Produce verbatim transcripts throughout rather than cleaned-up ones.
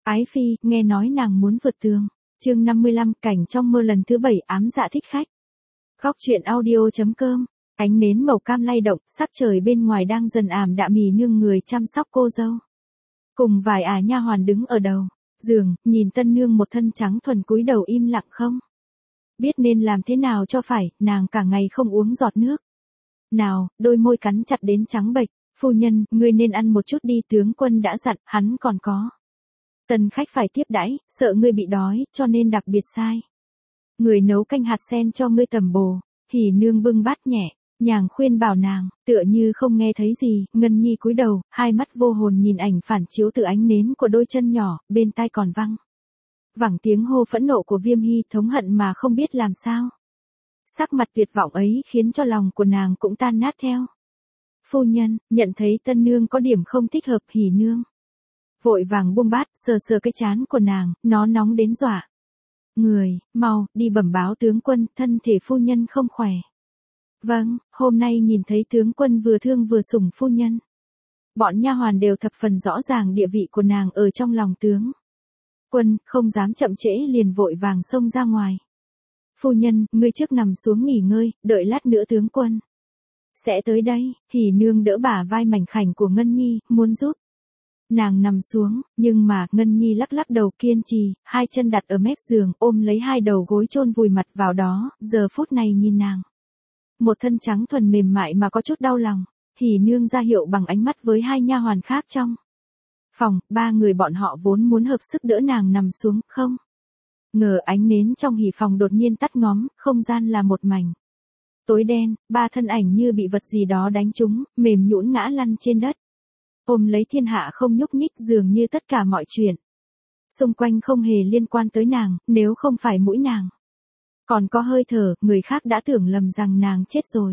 Ái phi, nghe nói nàng muốn vượt tường. Chương năm mươi lăm, cảnh trong mơ lần thứ bảy, ám dạ thích khách. Góc truyện audio chấm com. Ánh nến màu cam lay động, sắc trời bên ngoài đang dần ảm đạm, mì nương người chăm sóc cô dâu. Cùng vài ả nha hoàn đứng ở đầu giường, nhìn tân nương một thân trắng thuần cúi đầu im lặng không biết nên làm thế nào cho phải, nàng cả ngày không uống giọt nước nào, đôi môi cắn chặt đến trắng bệch. Phu nhân, ngươi nên ăn một chút đi, tướng quân đã dặn, hắn còn có tân khách phải tiếp đãi, sợ ngươi bị đói, cho nên đặc biệt sai người nấu canh hạt sen cho ngươi tẩm bổ. Hỉ nương bưng bát nhẹ nhàng khuyên bảo nàng, tựa như không nghe thấy gì. Ngân Nhi cúi đầu, hai mắt vô hồn nhìn ảnh phản chiếu từ ánh nến của đôi chân nhỏ, bên tai còn văng vẳng tiếng hô phẫn nộ của Viêm Hy, thống hận mà không biết làm sao. Sắc mặt tuyệt vọng ấy khiến cho lòng của nàng cũng tan nát theo. Phu nhân, nhận thấy tân nương có điểm không thích hợp, Hỉ nương vội vàng buông bát, sờ sờ cái trán của nàng, nó nóng đến dọa người. Mau đi bẩm báo tướng quân, thân thể phu nhân không khỏe. Vâng, hôm nay nhìn thấy tướng quân vừa thương vừa sủng phu nhân. Bọn nha hoàn đều thập phần rõ ràng địa vị của nàng ở trong lòng tướng quân, không dám chậm trễ, liền vội vàng xông ra ngoài. Phu nhân, ngươi trước nằm xuống nghỉ ngơi, đợi lát nữa tướng quân sẽ tới đây. Hỉ nương đỡ bả vai mảnh khảnh của Ngân Nhi, muốn giúp nàng nằm xuống, nhưng mà Ngân Nhi lắc lắc đầu kiên trì, hai chân đặt ở mép giường, ôm lấy hai đầu gối chôn vùi mặt vào đó, giờ phút này nhìn nàng một thân trắng thuần mềm mại mà có chút đau lòng. Hỉ nương ra hiệu bằng ánh mắt với hai nha hoàn khác trong phòng, ba người bọn họ vốn muốn hợp sức đỡ nàng nằm xuống, không ngờ ánh nến trong hỉ phòng đột nhiên tắt ngóm, không gian là một mảnh tối đen, ba thân ảnh như bị vật gì đó đánh trúng, mềm nhũn ngã lăn trên đất. Ôm lấy thiên hạ không nhúc nhích, dường như tất cả mọi chuyện xung quanh không hề liên quan tới nàng, nếu không phải mũi nàng còn có hơi thở, người khác đã tưởng lầm rằng nàng chết rồi.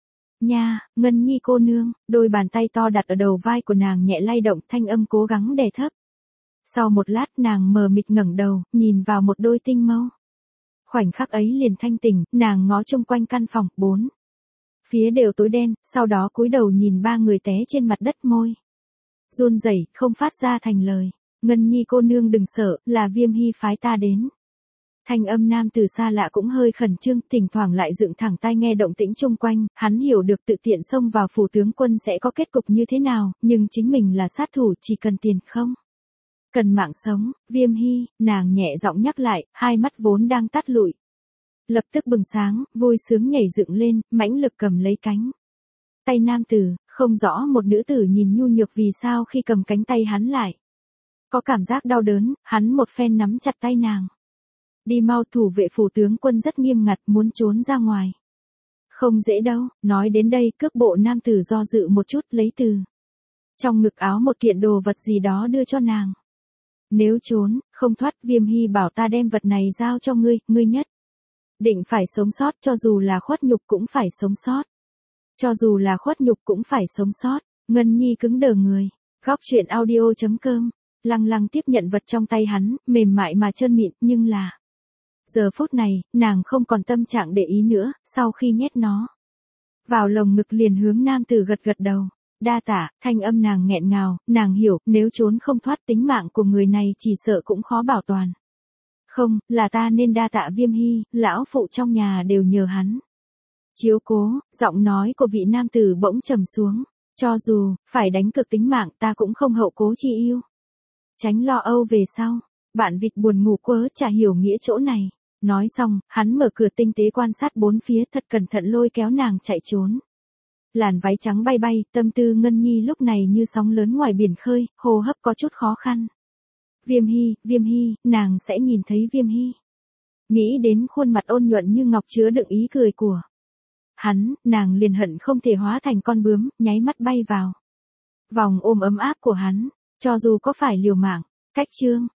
Nha, Ngân Nhi cô nương, đôi bàn tay to đặt ở đầu vai của nàng nhẹ lay động, thanh âm cố gắng đè thấp. Sau một lát nàng mờ mịt ngẩng đầu, nhìn vào một đôi tinh mâu. Khoảnh khắc ấy liền thanh tỉnh, nàng ngó chung quanh căn phòng, bốn phía đều tối đen, sau đó cúi đầu nhìn ba người té trên mặt đất, môi run rẩy, không phát ra thành lời. Ngân Nhi cô nương đừng sợ, là Viêm Hy phái ta đến. Thanh âm nam từ xa lạ cũng hơi khẩn trương, thỉnh thoảng lại dựng thẳng tai nghe động tĩnh chung quanh, hắn hiểu được tự tiện xông vào phủ tướng quân sẽ có kết cục như thế nào, nhưng chính mình là sát thủ, chỉ cần tiền không cần mạng sống. Viêm Hy, nàng nhẹ giọng nhắc lại, hai mắt vốn đang tắt lụi lập tức bừng sáng, vui sướng nhảy dựng lên, mãnh lực cầm lấy cánh tay nam tử. Không rõ một nữ tử nhìn nhu nhược vì sao khi cầm cánh tay hắn lại có cảm giác đau đớn, hắn một phen nắm chặt tay nàng. Đi mau, thủ vệ phủ tướng quân rất nghiêm ngặt, muốn trốn ra ngoài không dễ đâu. Nói đến đây, cước bộ nam tử do dự một chút, lấy từ trong ngực áo một kiện đồ vật gì đó đưa cho nàng. Nếu trốn không thoát, Viêm Hy bảo ta đem vật này giao cho ngươi, ngươi nhất định phải sống sót, cho dù là khuất nhục cũng phải sống sót. Cho dù là khuất nhục cũng phải sống sót. Ngân Nhi cứng đờ người. Góc truyện audio chấm com. Lăng lăng tiếp nhận vật trong tay hắn, mềm mại mà trơn mịn, nhưng là giờ phút này, nàng không còn tâm trạng để ý nữa. Sau khi nhét nó vào lồng ngực liền hướng nam tử gật gật đầu. Đa tạ. Thanh âm nàng nghẹn ngào, nàng hiểu, nếu trốn không thoát, tính mạng của người này chỉ sợ cũng khó bảo toàn. Không, là ta nên đa tạ Viêm Hy, lão phụ trong nhà đều nhờ hắn chiếu cố. Giọng nói của vị nam tử bỗng trầm xuống. Cho dù phải đánh cược tính mạng, ta cũng không hậu cố chi yêu. Tránh lo âu về sau. Bạn vịt buồn ngủ quớ chả hiểu nghĩa chỗ này. Nói xong, hắn mở cửa tinh tế quan sát bốn phía, thật cẩn thận lôi kéo nàng chạy trốn. Làn váy trắng bay bay, tâm tư Ngân Nhi lúc này như sóng lớn ngoài biển khơi, hô hấp có chút khó khăn. Viêm Hy, Viêm Hy, nàng sẽ nhìn thấy Viêm Hy. Nghĩ đến khuôn mặt ôn nhuận như ngọc chứa đựng ý cười của hắn, nàng liền hận không thể hóa thành con bướm, nháy mắt bay vào vòng ôm ấm áp của hắn, cho dù có phải liều mạng. Cách chương